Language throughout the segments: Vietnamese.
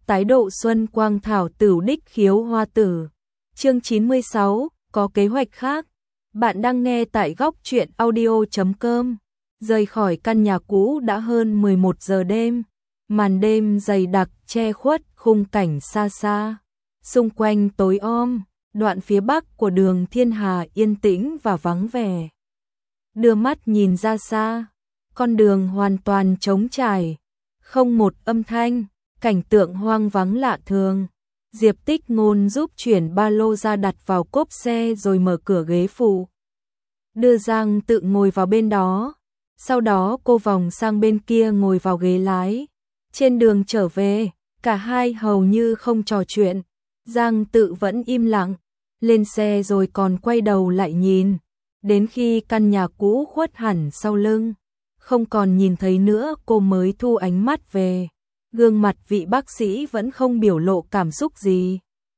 tái độ xuân quang thảo tửu đích khiếu hoa tử. Chương 96, có kế hoạch khác. Bạn đang nghe tại góc truyện audio.com. Rời khỏi căn nhà cũ đã hơn 11 giờ đêm. Màn đêm dày đặc che khuất khung cảnh xa xa. Xung quanh tối om, đoạn phía bắc của đường Thiên Hà yên tĩnh và vắng vẻ. Đưa mắt nhìn ra xa, con đường hoàn toàn trống trải, không một âm thanh, cảnh tượng hoang vắng lạ thường. Diệp Tích Ngôn giúp chuyển ba lô ra đặt vào cốp xe rồi mở cửa ghế phụ. Đưa Giang Tự ngồi vào bên đó, sau đó cô vòng sang bên kia ngồi vào ghế lái. Trên đường trở về, cả hai hầu như không trò chuyện. Giang Tự vẫn im lặng, lên xe rồi còn quay đầu lại nhìn. Đến khi căn nhà cũ khuất hẳn sau lưng, không còn nhìn thấy nữa cô mới thu ánh mắt về. Gương mặt vị bác sĩ vẫn không biểu lộ cảm xúc gì.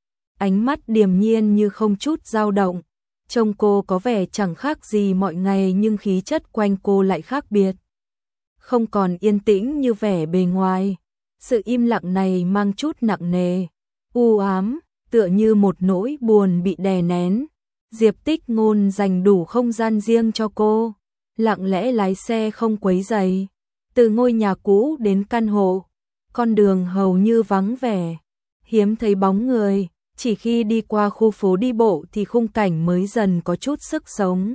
Ánh mắt điềm nhiên như không chút dao động. Trông cô có vẻ chẳng khác gì mọi ngày nhưng khí chất quanh cô lại khác biệt. Không còn yên tĩnh như vẻ bề ngoài. Sự im lặng này mang chút nặng nề, u ám, tựa như một nỗi buồn bị đè nén. Diệp Tích Ngôn dành đủ không gian riêng cho cô, lặng lẽ lái xe không quấy rầy. Từ ngôi nhà cũ đến căn hộ, con đường hầu như vắng vẻ, hiếm thấy bóng người, chỉ khi đi qua khu phố đi bộ thì khung cảnh mới dần có chút sức sống.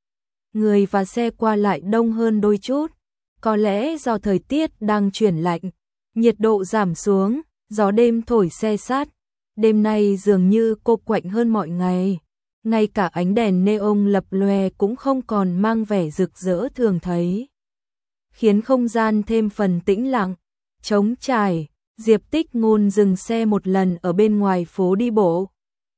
Người và xe qua lại đông hơn đôi chút, có lẽ do thời tiết đang chuyển lạnh, nhiệt độ giảm xuống, gió đêm thổi se sát. Đêm nay dường như cô quạnh hơn mọi ngày, ngay cả ánh đèn neon lập lòe cũng không còn mang vẻ rực rỡ thường thấy, khiến không gian thêm phần tĩnh lặng, trống trải. Diệp Tích Ngôn dừng xe một lần ở bên ngoài phố đi bộ.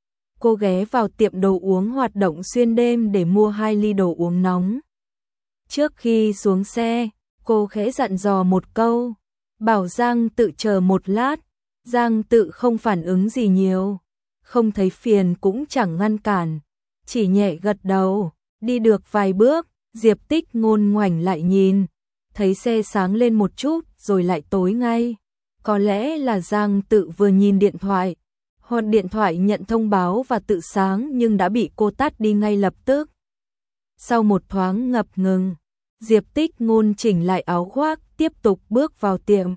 Cô ghé vào tiệm đồ uống hoạt động xuyên đêm để mua 2 ly đồ uống nóng. Trước khi xuống xe, cô khẽ dặn dò một câu, bảo Giang Tự chờ một lát. Giang Tự không phản ứng gì nhiều, không thấy phiền cũng chẳng ngăn cản, chỉ nhẹ gật đầu. Đi được vài bước, Diệp Tích Ngôn ngoảnh lại nhìn, thấy xe sáng lên một chút rồi lại tối ngay. Có lẽ là Giang Tự vừa nhìn điện thoại, hoặc điện thoại nhận thông báo và tự sáng nhưng đã bị cô tắt đi ngay lập tức. Sau một thoáng ngập ngừng, Diệp Tích Ngôn chỉnh lại áo khoác, tiếp tục bước vào tiệm.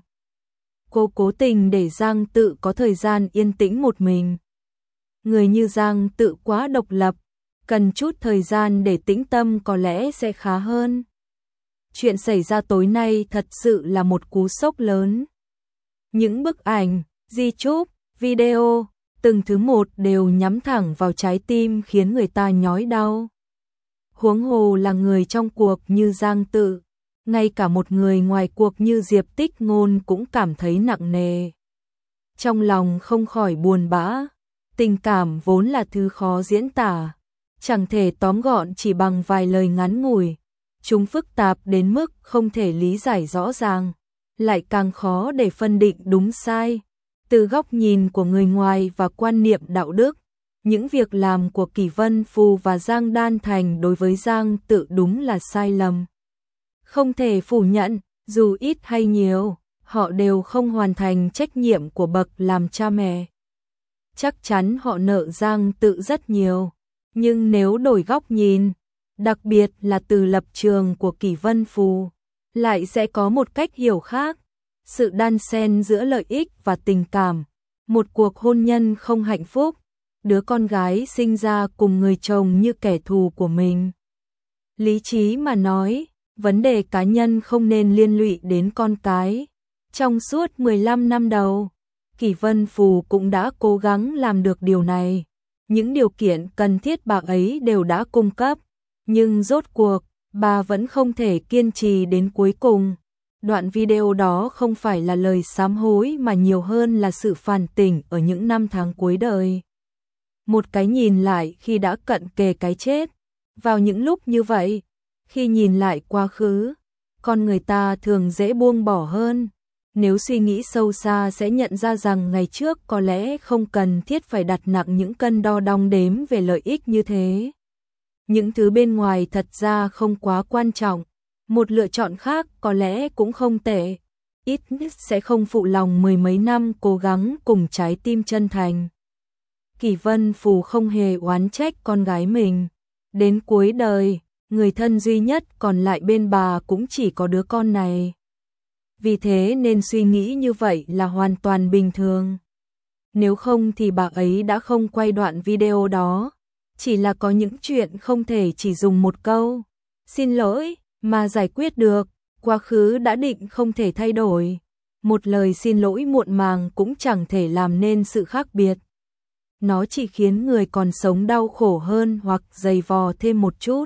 Cô cố tình để Giang Tự có thời gian yên tĩnh một mình. Người như Giang Tự quá độc lập, cần chút thời gian để tĩnh tâm có lẽ sẽ khá hơn. Chuyện xảy ra tối nay thật sự là một cú sốc lớn. Những bức ảnh, di chúc, video, từng thứ một đều nhắm thẳng vào trái tim khiến người ta nhói đau. Huống hồ là người trong cuộc như Giang Tự, ngay cả một người ngoài cuộc như Diệp Tích Ngôn cũng cảm thấy nặng nề. Trong lòng không khỏi buồn bã, tình cảm vốn là thứ khó diễn tả, chẳng thể tóm gọn chỉ bằng vài lời ngắn ngủi. Chúng phức tạp đến mức không thể lý giải rõ ràng, lại càng khó để phân định đúng sai. Từ góc nhìn của người ngoài và quan niệm đạo đức, những việc làm của Kỷ Vân Phù và Giang Đan Thành đối với Giang Tự đúng là sai lầm. Không thể phủ nhận, dù ít hay nhiều, họ đều không hoàn thành trách nhiệm của bậc làm cha mẹ. Chắc chắn họ nợ Giang Tự rất nhiều, nhưng nếu đổi góc nhìn, đặc biệt là từ lập trường của Kỷ Vân Phù, lại sẽ có một cách hiểu khác. Sự đan xen giữa lợi ích và tình cảm, một cuộc hôn nhân không hạnh phúc, đứa con gái sinh ra cùng người chồng như kẻ thù của mình. Lý trí mà nói, vấn đề cá nhân không nên liên lụy đến con cái. Trong suốt 15 năm đầu, Kỷ Vân Phù cũng đã cố gắng làm được điều này. Những điều kiện cần thiết bà ấy đều đã cung cấp, nhưng rốt cuộc, bà vẫn không thể kiên trì đến cuối cùng. Đoạn video đó không phải là lời sám hối mà nhiều hơn là sự phản tỉnh ở những năm tháng cuối đời. Một cái nhìn lại khi đã cận kề cái chết. Vào những lúc như vậy, khi nhìn lại quá khứ, con người ta thường dễ buông bỏ hơn. Nếu suy nghĩ sâu xa sẽ nhận ra rằng ngày trước có lẽ không cần thiết phải đặt nặng những cân đo đong đếm về lợi ích như thế. Những thứ bên ngoài thật ra không quá quan trọng. Một lựa chọn khác có lẽ cũng không tệ. ít nhất sẽ không phụ lòng mười mấy năm cố gắng cùng trái tim chân thành. Kỷ Vân Phù không hề oán trách con gái mình. Đến cuối đời, người thân duy nhất còn lại bên bà cũng chỉ có đứa con này. Vì thế nên suy nghĩ như vậy là hoàn toàn bình thường. Nếu không thì bà ấy đã không quay đoạn video đó. Chỉ là có những chuyện không thể chỉ dùng một câu xin lỗi mà giải quyết được. Quá khứ đã định không thể thay đổi. Một lời xin lỗi muộn màng cũng chẳng thể làm nên sự khác biệt. Nó chỉ khiến người còn sống đau khổ hơn hoặc dày vò thêm một chút.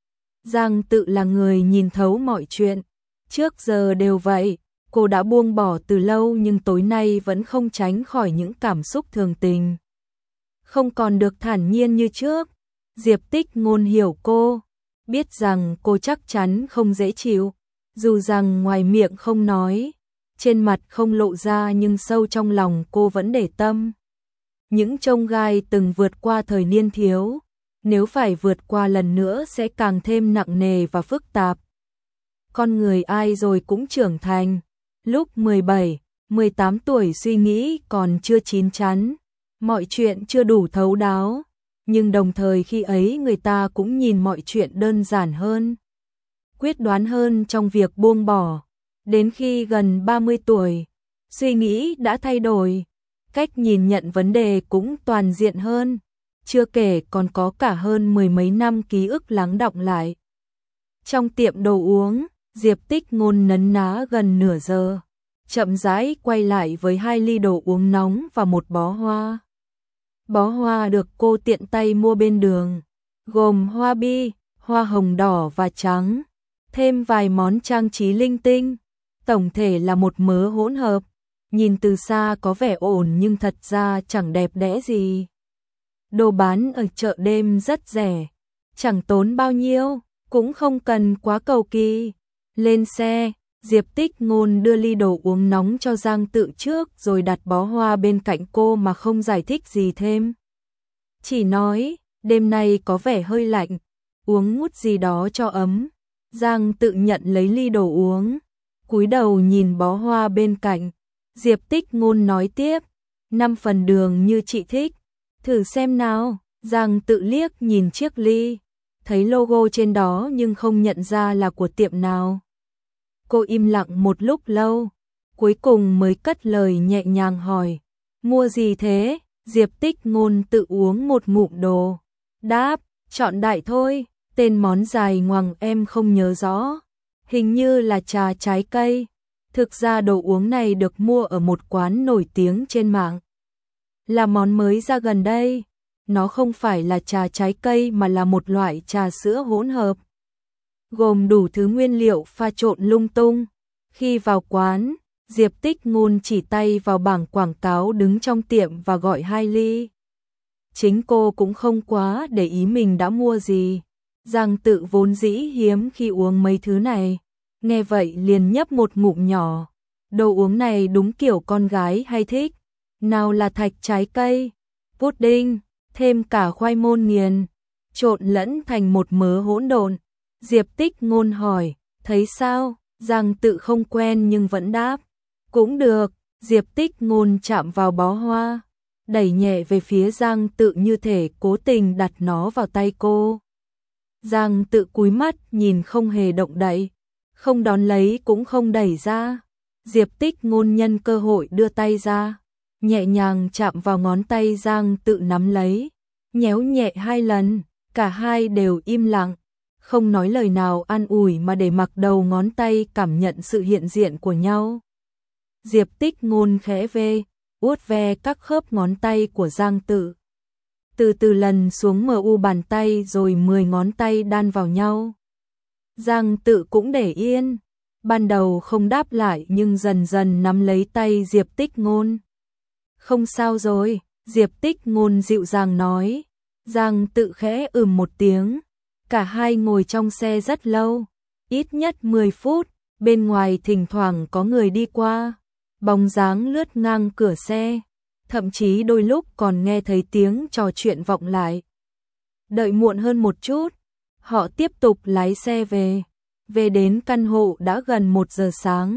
Giang Tự là người nhìn thấu mọi chuyện. Trước giờ đều vậy, cô đã buông bỏ từ lâu nhưng tối nay vẫn không tránh khỏi những cảm xúc thường tình. Không còn được thản nhiên như trước. Diệp Tích Ngôn hiểu cô, biết rằng cô chắc chắn không dễ chịu. Dù rằng ngoài miệng không nói, trên mặt không lộ ra nhưng sâu trong lòng cô vẫn để tâm. Những chông gai từng vượt qua thời niên thiếu, nếu phải vượt qua lần nữa sẽ càng thêm nặng nề và phức tạp. Con người ai rồi cũng trưởng thành, lúc 17, 18 tuổi suy nghĩ còn chưa chín chắn, mọi chuyện chưa đủ thấu đáo, nhưng đồng thời khi ấy người ta cũng nhìn mọi chuyện đơn giản hơn, quyết đoán hơn trong việc buông bỏ. Đến khi gần 30 tuổi, suy nghĩ đã thay đổi, cách nhìn nhận vấn đề cũng toàn diện hơn, chưa kể còn có cả hơn mười mấy năm ký ức lắng đọng lại. Trong tiệm đồ uống, Diệp Tích Ngôn nấn ná gần nửa giờ, chậm rãi quay lại với 2 ly đồ uống nóng và một bó hoa. Bó hoa được cô tiện tay mua bên đường, gồm hoa bi, hoa hồng đỏ và trắng, thêm vài món trang trí linh tinh. Tổng thể là một mớ hỗn hợp, nhìn từ xa có vẻ ổn nhưng thật ra chẳng đẹp đẽ gì. Đồ bán ở chợ đêm rất rẻ, chẳng tốn bao nhiêu, cũng không cần quá cầu kỳ. Lên xe, Diệp Tích Ngôn đưa ly đồ uống nóng cho Giang Tự trước rồi đặt bó hoa bên cạnh cô mà không giải thích gì thêm. Chỉ nói, đêm nay có vẻ hơi lạnh, uống ngút gì đó cho ấm. Giang Tự nhận lấy ly đồ uống, cúi đầu nhìn bó hoa bên cạnh. Diệp Tích Ngôn nói tiếp, 5 phần đường như chị thích, thử xem nào. Giang Tự liếc nhìn chiếc ly, thấy logo trên đó nhưng không nhận ra là của tiệm nào. Cô im lặng một lúc lâu, cuối cùng mới cất lời nhẹ nhàng hỏi, mua gì thế? Diệp Tích Ngôn tự uống một ngụm đồ, đáp, chọn đại thôi, tên món dài ngoằng em không nhớ rõ, hình như là trà trái cây. Thực ra đồ uống này được mua ở một quán nổi tiếng trên mạng, là món mới ra gần đây. Nó không phải là trà trái cây mà là một loại trà sữa hỗn hợp, gồm đủ thứ nguyên liệu pha trộn lung tung. Khi vào quán, Diệp Tích Ngôn chỉ tay vào bảng quảng cáo đứng trong tiệm và gọi 2 ly. Chính cô cũng không quá để ý mình đã mua gì. Giang Tự vốn dĩ hiếm khi uống mấy thứ này, nghe vậy liền nhấp một ngụm nhỏ. Đồ uống này đúng kiểu con gái hay thích. Nào là thạch trái cây, pudding, thêm cả khoai môn nghiền, trộn lẫn thành một mớ hỗn độn. Diệp Tích Ngôn hỏi, thấy sao? Giang Tự không quen nhưng vẫn đáp, cũng được. Diệp Tích Ngôn chạm vào bó hoa, đẩy nhẹ về phía Giang Tự như thể cố tình đặt nó vào tay cô. Giang Tự cúi mắt nhìn không hề động đậy, không đón lấy cũng không đẩy ra. Diệp Tích Ngôn nhân cơ hội đưa tay ra, nhẹ nhàng chạm vào ngón tay Giang Tự nắm lấy, nhéo nhẹ 2 lần, cả hai đều im lặng, không nói lời nào an ủi mà để mặc đầu ngón tay cảm nhận sự hiện diện của nhau. Diệp Tích Ngôn khẽ vuốt ve các khớp ngón tay của Giang Tự, từ từ lần xuống mu bàn tay rồi 10 ngón tay đan vào nhau. Giang Tự cũng để yên, ban đầu không đáp lại nhưng dần dần nắm lấy tay Diệp Tích Ngôn. Không sao rồi, Diệp Tích Ngôn dịu dàng nói. Giang Tự khẽ một tiếng. Cả hai ngồi trong xe rất lâu, ít nhất 10 phút, bên ngoài thỉnh thoảng có người đi qua, bóng dáng lướt ngang cửa xe, thậm chí đôi lúc còn nghe thấy tiếng trò chuyện vọng lại. Đợi muộn hơn một chút, họ tiếp tục lái xe về đến căn hộ đã gần 1 giờ sáng.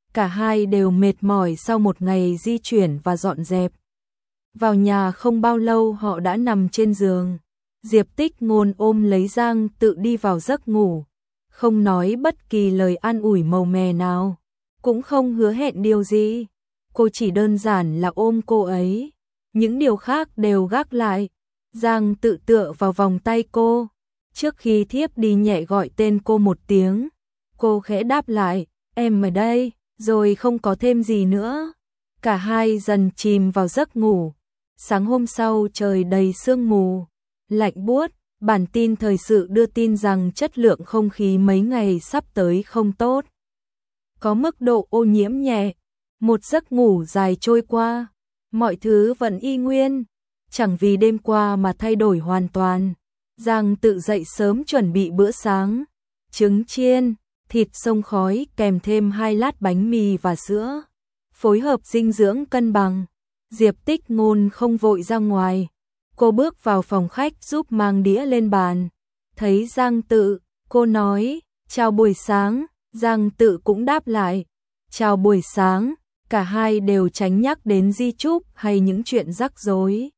Cả hai đều mệt mỏi sau một ngày di chuyển và dọn dẹp. Vào nhà không bao lâu họ đã nằm trên giường. Diệp Tích Ngôn ôm lấy Giang Tự đi vào giấc ngủ, không nói bất kỳ lời an ủi màu mè nào, cũng không hứa hẹn điều gì. Cô chỉ đơn giản là ôm cô ấy, những điều khác đều gác lại. Giang Tự tựa vào vòng tay cô, trước khi thiếp đi nhẹ gọi tên cô một tiếng. Cô khẽ đáp lại, em ở đây, rồi không có thêm gì nữa. Cả hai dần chìm vào giấc ngủ. Sáng hôm sau trời đầy sương mù, lạnh buốt. Bản tin thời sự đưa tin rằng chất lượng không khí mấy ngày sắp tới không tốt, có mức độ ô nhiễm nhẹ. Một giấc ngủ dài trôi qua, mọi thứ vẫn y nguyên, chẳng vì đêm qua mà thay đổi hoàn toàn. Giang Tự dậy sớm chuẩn bị bữa sáng, trứng chiên, thịt xông khói kèm thêm 2 lát bánh mì và sữa, phối hợp dinh dưỡng cân bằng. Diệp Tích Ngôn không vội ra ngoài, cô bước vào phòng khách giúp mang đĩa lên bàn. Thấy Giang Tự, cô nói, chào buổi sáng. Giang Tự cũng đáp lại, chào buổi sáng. Cả hai đều tránh nhắc đến di chúc hay những chuyện rắc rối.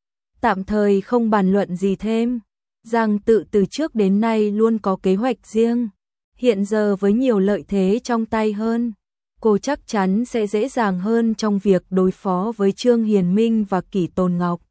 Tạm thời không bàn luận gì thêm. Giang Tự từ trước đến nay luôn có kế hoạch riêng. Hiện giờ với nhiều lợi thế trong tay hơn, cô chắc chắn sẽ dễ dàng hơn trong việc đối phó với Trương Hiền Minh và Kỷ Tồn Ngọc.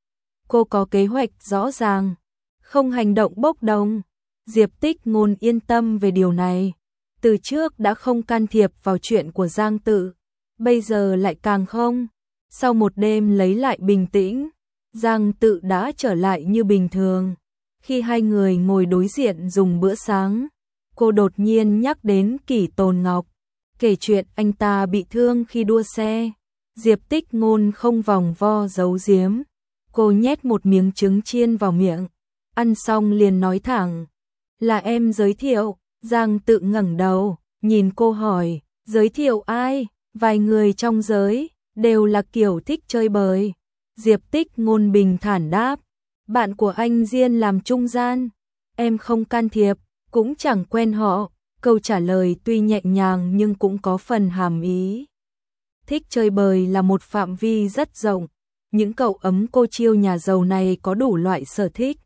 Cô có kế hoạch rõ ràng, không hành động bốc đồng. Diệp Tích Ngôn yên tâm về điều này. Từ trước đã không can thiệp vào chuyện của Giang Tự, bây giờ lại càng không. Sau một đêm lấy lại bình tĩnh, Giang Tự đã trở lại như bình thường. Khi hai người ngồi đối diện dùng bữa sáng, cô đột nhiên nhắc đến Kỷ Tồn Ngọc, kể chuyện anh ta bị thương khi đua xe. Diệp Tích Ngôn không vòng vo giấu giếm, cô nhét một miếng trứng chiên vào miệng, ăn xong liền nói thẳng, là em giới thiệu. Giang Tự ngẩng đầu, nhìn cô hỏi, giới thiệu ai? Vài người trong giới, đều là kiểu thích chơi bời. Diệp Tích Ngôn bình thản đáp, bạn của anh Diên làm trung gian, em không can thiệp, cũng chẳng quen họ. Câu trả lời tuy nhẹ nhàng nhưng cũng có phần hàm ý. Thích chơi bời là một phạm vi rất rộng, những cậu ấm cô chiêu nhà giàu này có đủ loại sở thích,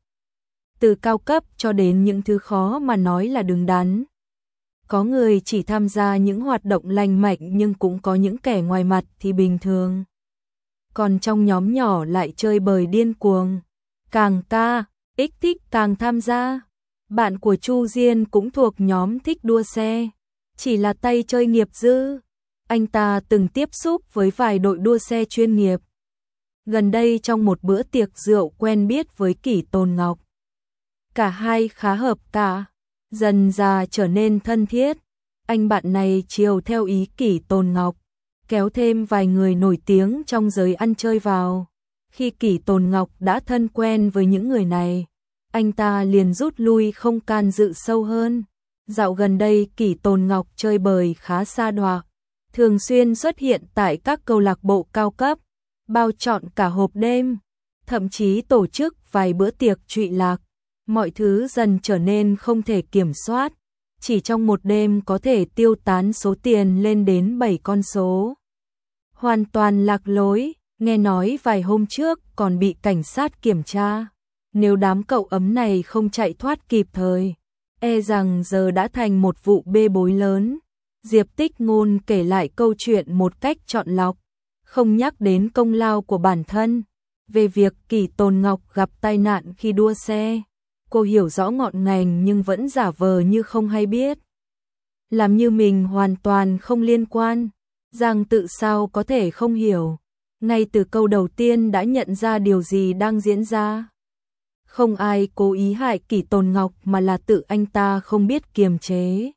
từ cao cấp cho đến những thứ khó mà nói là đứng đắn. Có người chỉ tham gia những hoạt động lành mạnh nhưng cũng có những kẻ ngoài mặt thì bình thường. Còn trong nhóm nhỏ lại chơi bời điên cuồng, càng ca, ích thích càng tham gia. Bạn của Chu Diên cũng thuộc nhóm thích đua xe, chỉ là tay chơi nghiệp dư. Anh ta từng tiếp xúc với vài đội đua xe chuyên nghiệp. Gần đây trong một bữa tiệc rượu quen biết với Kỷ Tồn Ngọc. Cả hai khá hợp cả, dần dà trở nên thân thiết. Anh bạn này chiều theo ý Kỷ Tồn Ngọc, kéo thêm vài người nổi tiếng trong giới ăn chơi vào. Khi Kỷ Tồn Ngọc đã thân quen với những người này, anh ta liền rút lui không can dự sâu hơn. Dạo gần đây Kỷ Tồn Ngọc chơi bời khá sa đọa, thường xuyên xuất hiện tại các câu lạc bộ cao cấp, bao trọn cả hộp đêm, thậm chí tổ chức vài bữa tiệc trụy lạc. Mọi thứ dần trở nên không thể kiểm soát, chỉ trong một đêm có thể tiêu tán số tiền lên đến 7 con số. Hoàn toàn lạc lối, nghe nói vài hôm trước còn bị cảnh sát kiểm tra. Nếu đám cậu ấm này không chạy thoát kịp thời, e rằng giờ đã thành một vụ bê bối lớn. Diệp Tích Ngôn kể lại câu chuyện một cách chọn lọc, không nhắc đến công lao của bản thân. Về việc Kỷ Tồn Ngọc gặp tai nạn khi đua xe, cô hiểu rõ ngọn ngành nhưng vẫn giả vờ như không hay biết, làm như mình hoàn toàn không liên quan. Giang Tự sao có thể không hiểu, ngay từ câu đầu tiên đã nhận ra điều gì đang diễn ra. Không ai cố ý hại Kỷ Tồn Ngọc mà là tự anh ta không biết kiềm chế,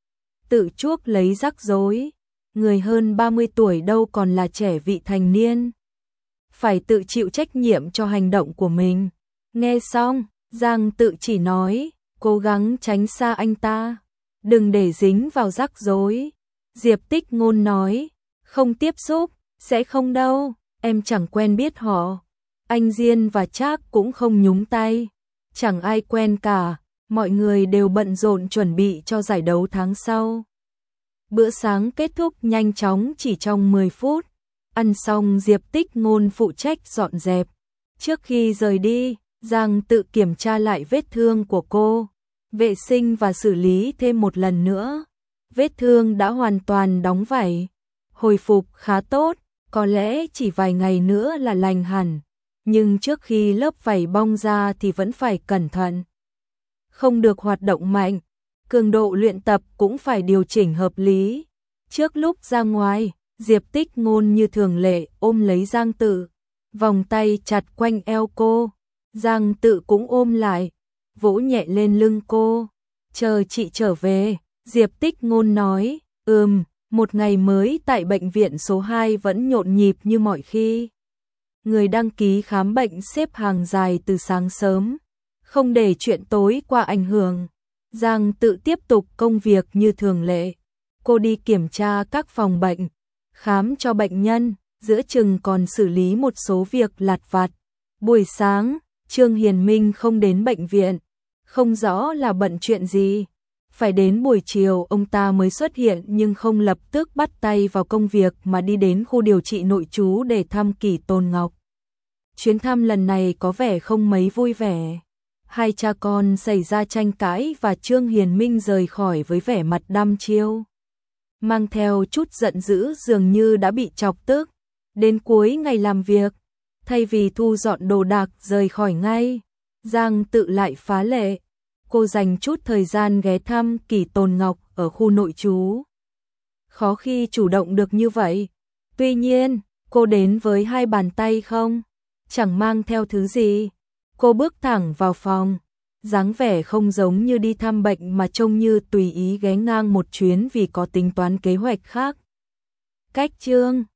tự chuốc lấy rắc rối. Người hơn 30 tuổi đâu còn là trẻ vị thành niên, phải tự chịu trách nhiệm cho hành động của mình. Nghe xong, Giang Tự chỉ nói, cố gắng tránh xa anh ta, đừng để dính vào rắc rối. Diệp Tích Ngôn nói, không tiếp xúc, sẽ không đâu, em chẳng quen biết họ. Anh Diên và Trác cũng không nhúng tay, chẳng ai quen cả, mọi người đều bận rộn chuẩn bị cho giải đấu tháng sau. Bữa sáng kết thúc nhanh chóng chỉ trong 10 phút. Ăn xong Diệp Tích Ngôn phụ trách dọn dẹp. Trước khi rời đi, Giang tự kiểm tra lại vết thương của cô, vệ sinh và xử lý thêm một lần nữa. Vết thương đã hoàn toàn đóng vảy, hồi phục khá tốt, có lẽ chỉ vài ngày nữa là lành hẳn. Nhưng trước khi lớp vảy bong ra thì vẫn phải cẩn thận. Không được hoạt động mạnh, cường độ luyện tập cũng phải điều chỉnh hợp lý. Trước lúc ra ngoài, Diệp Tích Ngôn như thường lệ ôm lấy Giang Tự, vòng tay chặt quanh eo cô. Giang Tự cũng ôm lại, vỗ nhẹ lên lưng cô. Chờ chị trở về, Diệp Tích Ngôn nói, một ngày mới tại bệnh viện số 2 vẫn nhộn nhịp như mọi khi. Người đăng ký khám bệnh xếp hàng dài từ sáng sớm, không để chuyện tối qua ảnh hưởng. Giang Tự tiếp tục công việc như thường lệ. Cô đi kiểm tra các phòng bệnh, khám cho bệnh nhân, giữa chừng còn xử lý một số việc lặt vặt. Buổi sáng, Trương Hiền Minh không đến bệnh viện, không rõ là bận chuyện gì. Phải đến buổi chiều ông ta mới xuất hiện nhưng không lập tức bắt tay vào công việc mà đi đến khu điều trị nội trú để thăm Kỷ Tôn Ngọc. Chuyến thăm lần này có vẻ không mấy vui vẻ. Hai cha con xảy ra tranh cãi và Trương Hiền Minh rời khỏi với vẻ mặt đăm chiêu, mang theo chút giận dữ, dường như đã bị chọc tức. Đến cuối ngày làm việc, thay vì thu dọn đồ đạc rời khỏi ngay, Giang Tự lại phá lệ. Cô dành chút thời gian ghé thăm Kỷ Tôn Ngọc ở khu nội trú. Khó khi chủ động được như vậy. Tuy nhiên, cô đến với hai bàn tay không, chẳng mang theo thứ gì. Cô bước thẳng vào phòng, dáng vẻ không giống như đi thăm bệnh mà trông như tùy ý ghé ngang một chuyến vì có tính toán kế hoạch khác. Cách chương